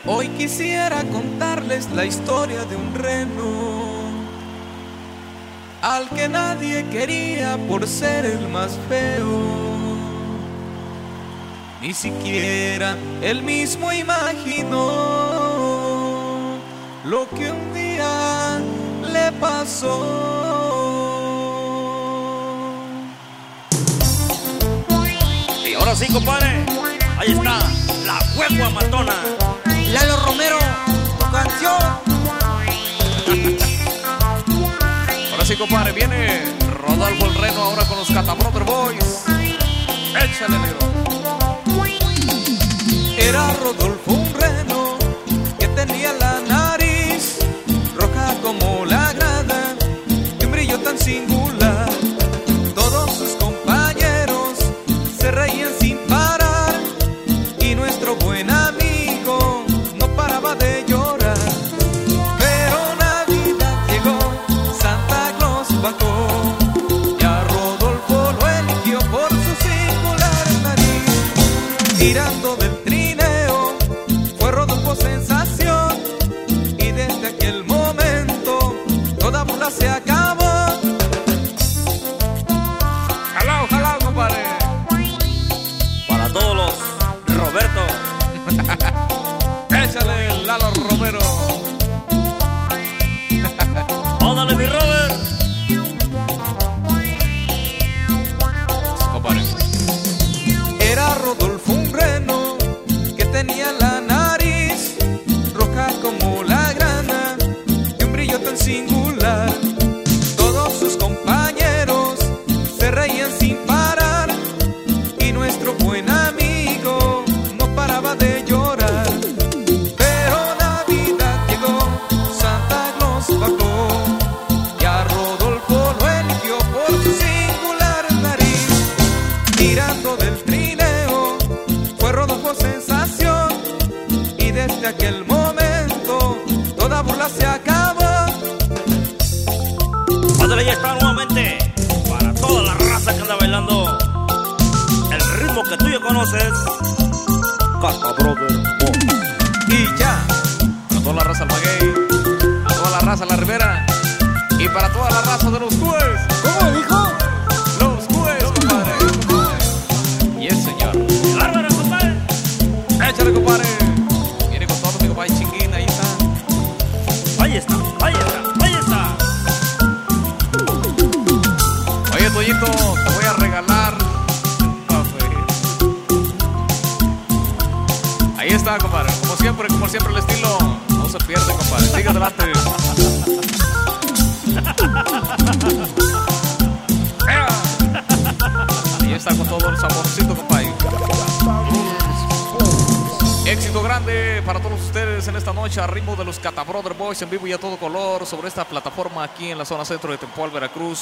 Hoy quisiera contarles la historia de un reno al que nadie quería por ser el más feo. Ni siquiera él mismo imaginó lo que un día le pasó. Y ahora sí, compadre, ahí está la huegua matona. Lalo Romero, tu canción. Ahora sí, compadre, viene Rodolfo el Reno ahora con los Cata Brother Boys. Échale, negro. Era Rodolfo un reno que tenía la nariz roja como la grada y un brillo tan singular. Todos sus compañeros se reían sin parar y nuestro buen amigo no paraba de llorar. Pero Navidad llegó, Santa Claus bajó y a Rodolfo lo eligió por su singular nariz. Tirando del trineo fue Rodolfo sensación y desde aquel momento toda burla se acabó. Jalao, jalao, compadre. Para todos los Roberto. Échale, Lalo Romero. Ódale, mi Robert. Compadre. Era Rodolfo un reno que tenía la nariz roja como la grana y un brillo tan singular. Todos sus compañeros se reían sin parar y nuestro buen amigo no paraba de llorar. Pero Navidad llegó, Santa Claus bajó y a Rodolfo lo eligió por su singular nariz. Tirando del trineo fue Rodolfo sensación y desde aquel momento toda burla se acabó. Ándale, ya está nuevamente. Para toda la raza que anda bailando el ritmo que tú ya conoces. Cata Brother Boys. Y ya, a toda la raza del Maguey, a toda la raza de la Ribera y para toda la raza de los Cues. ¿Cómo dijo? Los Cues, compadre. Y el señor. Bárbara, compadre. Échale, compadre. Viene con todo mi compadre Chinguín, ahí está. Ahí está, ahí está, ahí está. Oye, Toyito, te voy a regalar un café. Ahí está, compadre. Como siempre el estilo no se pierde, compadre. Sigue adelante. Ahí está con todo el saborcito, compadre. Éxito grande para todos ustedes en esta noche a ritmo de los Cata Brother Boys en vivo y a todo color sobre esta plataforma aquí en la zona centro de Tempoal, Veracruz.